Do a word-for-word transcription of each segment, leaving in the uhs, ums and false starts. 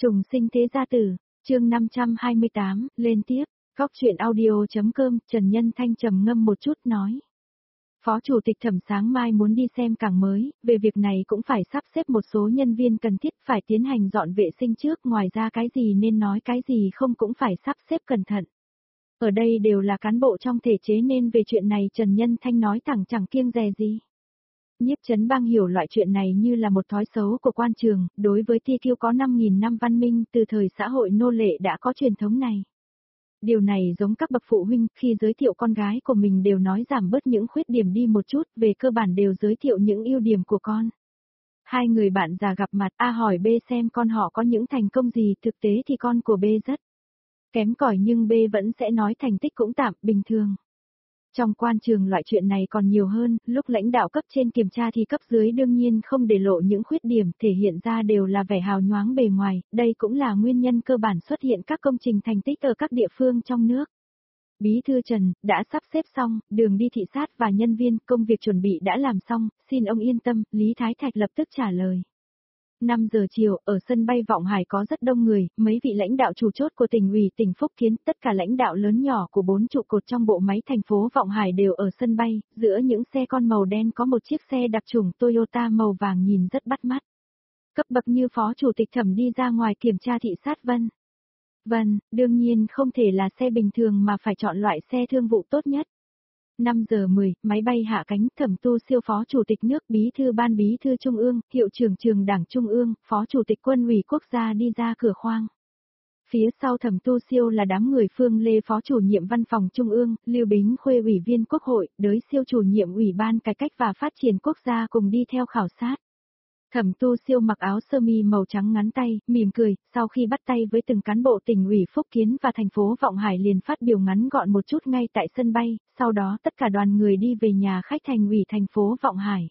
Trùng sinh thế gia tử, chương năm trăm hai mươi tám, lên tiếp, góc chuyện audio.com, Trần Nhân Thanh trầm ngâm một chút nói. Phó Chủ tịch Thẩm sáng mai muốn đi xem cảng mới, về việc này cũng phải sắp xếp một số nhân viên cần thiết phải tiến hành dọn vệ sinh trước, ngoài ra cái gì nên nói cái gì không cũng phải sắp xếp cẩn thận. Ở đây đều là cán bộ trong thể chế nên về chuyện này Trần Nhân Thanh nói thẳng chẳng kiêng dè gì. Nhiếp Chấn Bang hiểu loại chuyện này như là một thói xấu của quan trường, đối với Ti Kiêu có năm nghìn năm văn minh từ thời xã hội nô lệ đã có truyền thống này. Điều này giống các bậc phụ huynh khi giới thiệu con gái của mình đều nói giảm bớt những khuyết điểm đi một chút, về cơ bản đều giới thiệu những ưu điểm của con. Hai người bạn già gặp mặt A hỏi B xem con họ có những thành công gì, thực tế thì con của B rất kém cỏi nhưng B vẫn sẽ nói thành tích cũng tạm, bình thường. Trong quan trường loại chuyện này còn nhiều hơn, lúc lãnh đạo cấp trên kiểm tra thì cấp dưới đương nhiên không để lộ những khuyết điểm thể hiện ra đều là vẻ hào nhoáng bề ngoài, đây cũng là nguyên nhân cơ bản xuất hiện các công trình thành tích ở các địa phương trong nước. Bí thư Trần, đã sắp xếp xong, đường đi thị sát và nhân viên, công việc chuẩn bị đã làm xong, xin ông yên tâm, Lý Thái Thạch lập tức trả lời. năm giờ chiều, ở sân bay Vọng Hải có rất đông người, mấy vị lãnh đạo chủ chốt của tỉnh ủy tỉnh Phúc Kiến, tất cả lãnh đạo lớn nhỏ của bốn trụ cột trong bộ máy thành phố Vọng Hải đều ở sân bay, giữa những xe con màu đen có một chiếc xe đặc chủng Toyota màu vàng nhìn rất bắt mắt. Cấp bậc như Phó Chủ tịch Thẩm đi ra ngoài kiểm tra thị sát vân. Vâng, đương nhiên không thể là xe bình thường mà phải chọn loại xe thương vụ tốt nhất. năm giờ mười, máy bay hạ cánh, Thẩm Tu Siêu Phó Chủ tịch nước, Bí thư Ban Bí thư Trung ương, Hiệu trưởng Trường Đảng Trung ương, Phó Chủ tịch Quân ủy Quốc gia đi ra cửa khoang. Phía sau Thẩm Tu Siêu là đám người Phương Lê Phó Chủ nhiệm Văn phòng Trung ương, Lưu Bính Khuê Ủy viên Quốc hội, Đới Siêu Chủ nhiệm Ủy ban Cải cách và Phát triển Quốc gia cùng đi theo khảo sát. Thẩm Tu Siêu mặc áo sơ mi màu trắng ngắn tay, mỉm cười, sau khi bắt tay với từng cán bộ tỉnh ủy Phúc Kiến và thành phố Vọng Hải liền phát biểu ngắn gọn một chút ngay tại sân bay, sau đó tất cả đoàn người đi về nhà khách thành ủy thành phố Vọng Hải.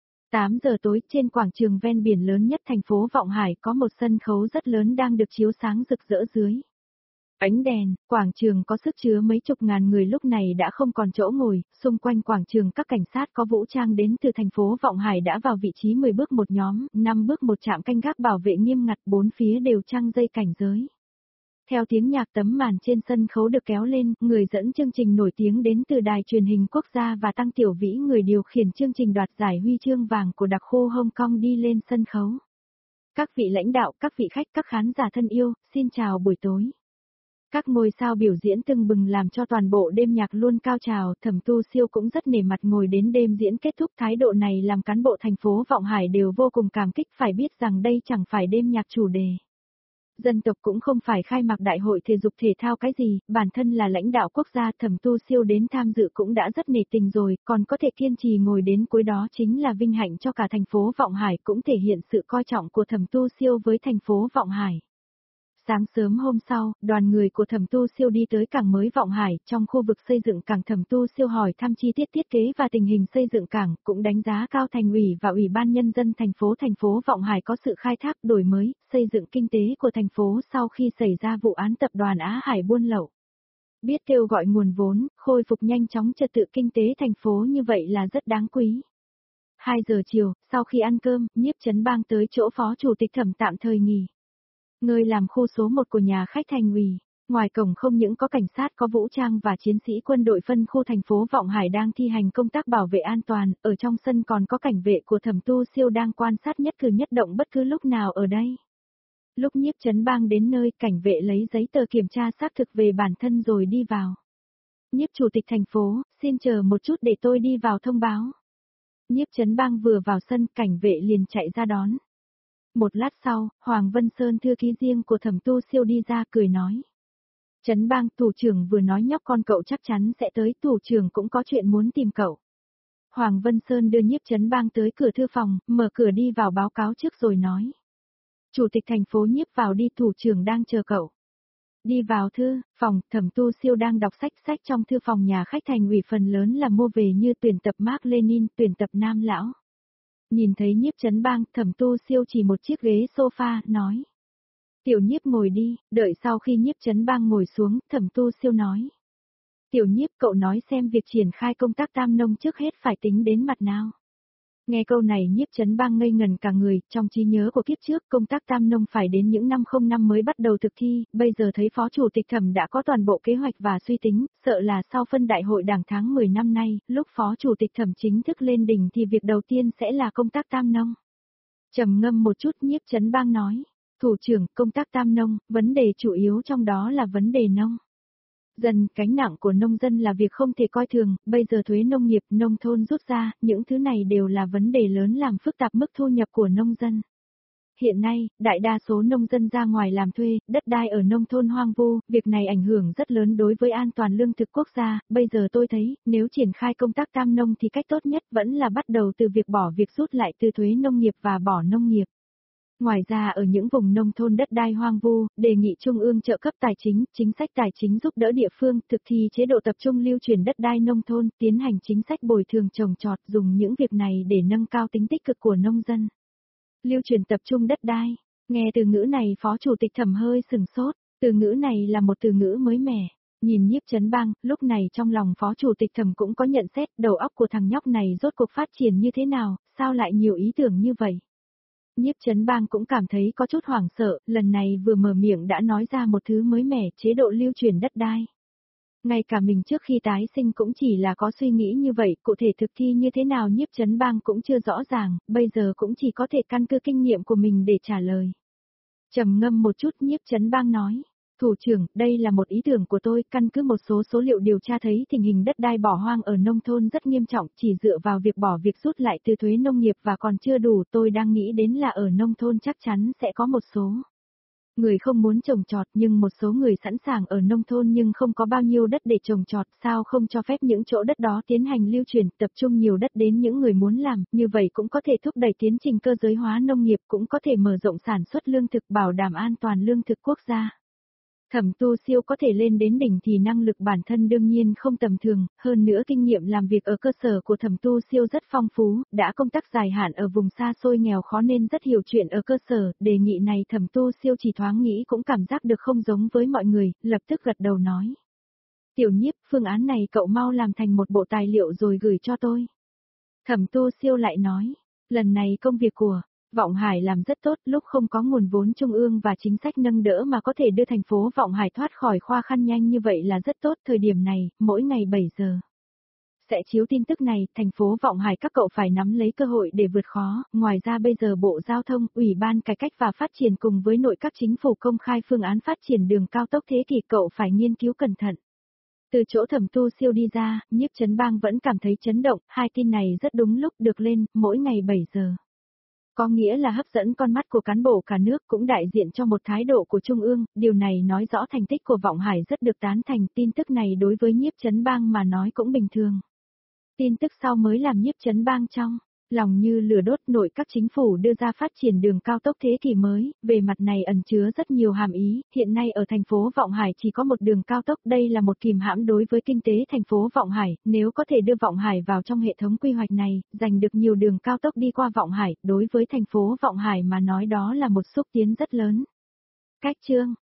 tám giờ tối, trên quảng trường ven biển lớn nhất thành phố Vọng Hải có một sân khấu rất lớn đang được chiếu sáng rực rỡ dưới ánh đèn, quảng trường có sức chứa mấy chục ngàn người lúc này đã không còn chỗ ngồi, xung quanh quảng trường các cảnh sát có vũ trang đến từ thành phố Vọng Hải đã vào vị trí mười bước một nhóm, năm bước một trạm canh gác bảo vệ nghiêm ngặt, bốn phía đều trăng dây cảnh giới. Theo tiếng nhạc tấm màn trên sân khấu được kéo lên, người dẫn chương trình nổi tiếng đến từ Đài Truyền hình Quốc gia và Tăng Tiểu Vĩ người điều khiển chương trình đoạt giải huy chương vàng của đặc khu Hong Kong đi lên sân khấu. Các vị lãnh đạo, các vị khách, các khán giả thân yêu, xin chào buổi tối. Các ngôi sao biểu diễn tưng bừng làm cho toàn bộ đêm nhạc luôn cao trào, Thẩm Tu Siêu cũng rất nể mặt ngồi đến đêm diễn kết thúc, thái độ này làm cán bộ thành phố Vọng Hải đều vô cùng cảm kích, phải biết rằng đây chẳng phải đêm nhạc chủ đề dân tộc cũng không phải khai mạc đại hội thể dục thể thao cái gì, bản thân là lãnh đạo quốc gia, Thẩm Tu Siêu đến tham dự cũng đã rất nể tình rồi, còn có thể kiên trì ngồi đến cuối đó chính là vinh hạnh cho cả thành phố Vọng Hải, cũng thể hiện sự coi trọng của Thẩm Tu Siêu với thành phố Vọng Hải. Sáng sớm hôm sau, đoàn người của Thẩm Tu Siêu đi tới cảng mới Vọng Hải, trong khu vực xây dựng cảng Thẩm Tu Siêu hỏi thăm chi tiết thiết kế và tình hình xây dựng cảng, cũng đánh giá cao thành ủy và ủy ban nhân dân thành phố thành phố Vọng Hải có sự khai thác, đổi mới, xây dựng kinh tế của thành phố sau khi xảy ra vụ án tập đoàn Á Hải buôn lậu. Biết kêu gọi nguồn vốn, khôi phục nhanh chóng trật tự kinh tế thành phố như vậy là rất đáng quý. hai giờ chiều, sau khi ăn cơm, Nhiếp Chấn Bang tới chỗ Phó Chủ tịch Thẩm tạm thời nghỉ ngơi làm khu số một của nhà khách thành ủy. Ngoài cổng không những có cảnh sát có vũ trang và chiến sĩ quân đội phân khu thành phố Vọng Hải đang thi hành công tác bảo vệ an toàn, ở trong sân còn có cảnh vệ của Thẩm Tu Siêu đang quan sát nhất cử nhất động bất cứ lúc nào ở đây. Lúc Nhiếp Chấn Bang đến nơi, cảnh vệ lấy giấy tờ kiểm tra xác thực về bản thân rồi đi vào. Nhiếp Chủ tịch thành phố, xin chờ một chút để tôi đi vào thông báo. Nhiếp Chấn Bang vừa vào sân, cảnh vệ liền chạy ra đón. Một lát sau, Hoàng Vân Sơn thư ký riêng của Thẩm Tu Siêu đi ra cười nói. Chấn Bang, thủ trưởng vừa nói nhóc con cậu chắc chắn sẽ tới, thủ trưởng cũng có chuyện muốn tìm cậu. Hoàng Vân Sơn đưa Nhiếp Chấn Bang tới cửa thư phòng, mở cửa đi vào báo cáo trước rồi nói. Chủ tịch thành phố Nhiếp vào đi, thủ trưởng đang chờ cậu. Đi vào thư phòng, Thẩm Tu Siêu đang đọc sách, sách trong thư phòng nhà khách thành ủy phần lớn là mua về như tuyển tập Mác Lênin, tuyển tập Nam Lão. Nhìn thấy Nhiếp Chấn Bang, Thẩm Tu Siêu chỉ một chiếc ghế sofa, nói. Tiểu Nhiếp ngồi đi, đợi sau khi Nhiếp Chấn Bang ngồi xuống, Thẩm Tu Siêu nói. Tiểu Nhiếp, cậu nói xem việc triển khai công tác tam nông trước hết phải tính đến mặt nào. Nghe câu này Nhiếp Chấn Bang ngây ngần cả người, trong trí nhớ của kiếp trước công tác tam nông phải đến những năm không năm mới bắt đầu thực thi, bây giờ thấy Phó Chủ tịch Thẩm đã có toàn bộ kế hoạch và suy tính, sợ là sau phân đại hội đảng tháng mười năm nay, lúc Phó Chủ tịch Thẩm chính thức lên đỉnh thì việc đầu tiên sẽ là công tác tam nông. Trầm ngâm một chút Nhiếp Chấn Bang nói, thủ trưởng công tác tam nông, vấn đề chủ yếu trong đó là vấn đề nông. Dần, gánh nặng của nông dân là việc không thể coi thường, bây giờ thuế nông nghiệp, nông thôn rút ra, những thứ này đều là vấn đề lớn làm phức tạp mức thu nhập của nông dân. Hiện nay, đại đa số nông dân ra ngoài làm thuê, đất đai ở nông thôn hoang vu, việc này ảnh hưởng rất lớn đối với an toàn lương thực quốc gia, bây giờ tôi thấy, nếu triển khai công tác tam nông thì cách tốt nhất vẫn là bắt đầu từ việc bỏ việc rút lại từ thuế nông nghiệp và bỏ nông nghiệp. Ngoài ra ở những vùng nông thôn đất đai hoang vu, đề nghị Trung ương trợ cấp tài chính, chính sách tài chính giúp đỡ địa phương, thực thi chế độ tập trung lưu chuyển đất đai nông thôn, tiến hành chính sách bồi thường trồng trọt, dùng những việc này để nâng cao tính tích cực của nông dân. Lưu chuyển tập trung đất đai, nghe từ ngữ này Phó Chủ tịch Thẩm hơi sừng sốt, từ ngữ này là một từ ngữ mới mẻ. Nhìn Nhiếp Chấn Bang, lúc này trong lòng Phó Chủ tịch Thẩm cũng có nhận xét, đầu óc của thằng nhóc này rốt cuộc phát triển như thế nào, sao lại nhiều ý tưởng như vậy. Nhiếp Chấn Bang cũng cảm thấy có chút hoảng sợ, lần này vừa mở miệng đã nói ra một thứ mới mẻ, chế độ lưu chuyển đất đai. Ngay cả mình trước khi tái sinh cũng chỉ là có suy nghĩ như vậy, cụ thể thực thi như thế nào Nhiếp Chấn Bang cũng chưa rõ ràng, bây giờ cũng chỉ có thể căn cứ kinh nghiệm của mình để trả lời. Trầm ngâm một chút Nhiếp Chấn Bang nói. Thủ trưởng, đây là một ý tưởng của tôi, căn cứ một số số liệu điều tra thấy tình hình đất đai bỏ hoang ở nông thôn rất nghiêm trọng, chỉ dựa vào việc bỏ việc rút lại từ thuế nông nghiệp và còn chưa đủ, tôi đang nghĩ đến là ở nông thôn chắc chắn sẽ có một số người không muốn trồng trọt nhưng một số người sẵn sàng ở nông thôn nhưng không có bao nhiêu đất để trồng trọt, sao không cho phép những chỗ đất đó tiến hành lưu chuyển, tập trung nhiều đất đến những người muốn làm, như vậy cũng có thể thúc đẩy tiến trình cơ giới hóa nông nghiệp, cũng có thể mở rộng sản xuất lương thực bảo đảm an toàn lương thực quốc gia. Thẩm Tu Siêu có thể lên đến đỉnh thì năng lực bản thân đương nhiên không tầm thường, hơn nữa kinh nghiệm làm việc ở cơ sở của Thẩm Tu Siêu rất phong phú, đã công tác dài hạn ở vùng xa xôi nghèo khó nên rất hiểu chuyện ở cơ sở, đề nghị này Thẩm Tu Siêu chỉ thoáng nghĩ cũng cảm giác được không giống với mọi người, lập tức gật đầu nói. Tiểu Nhiếp, phương án này cậu mau làm thành một bộ tài liệu rồi gửi cho tôi. Thẩm Tu Siêu lại nói, lần này công việc của Vọng Hải làm rất tốt, lúc không có nguồn vốn trung ương và chính sách nâng đỡ mà có thể đưa thành phố Vọng Hải thoát khỏi khoa khăn nhanh như vậy là rất tốt, thời điểm này, mỗi ngày bảy giờ. Sẽ chiếu tin tức này, thành phố Vọng Hải các cậu phải nắm lấy cơ hội để vượt khó, ngoài ra bây giờ Bộ Giao thông, Ủy ban Cải cách và Phát triển cùng với nội các chính phủ công khai phương án phát triển đường cao tốc thế kỷ cậu phải nghiên cứu cẩn thận. Từ chỗ Thẩm Tu Siêu đi ra, Nhiếp Chấn Bang vẫn cảm thấy chấn động, hai tin này rất đúng lúc được lên, mỗi ngày bảy giờ. Có nghĩa là hấp dẫn con mắt của cán bộ cả nước cũng đại diện cho một thái độ của Trung ương, điều này nói rõ thành tích của Vọng Hải rất được tán thành, tin tức này đối với Nhiếp Chấn Bang mà nói cũng bình thường. Tin tức sau mới làm Nhiếp Chấn Bang trong lòng như lửa đốt, nội các chính phủ đưa ra phát triển đường cao tốc thế kỷ mới, về mặt này ẩn chứa rất nhiều hàm ý, hiện nay ở thành phố Vọng Hải chỉ có một đường cao tốc, đây là một kìm hãm đối với kinh tế thành phố Vọng Hải, nếu có thể đưa Vọng Hải vào trong hệ thống quy hoạch này, giành được nhiều đường cao tốc đi qua Vọng Hải, đối với thành phố Vọng Hải mà nói đó là một xúc tiến rất lớn. Cách chương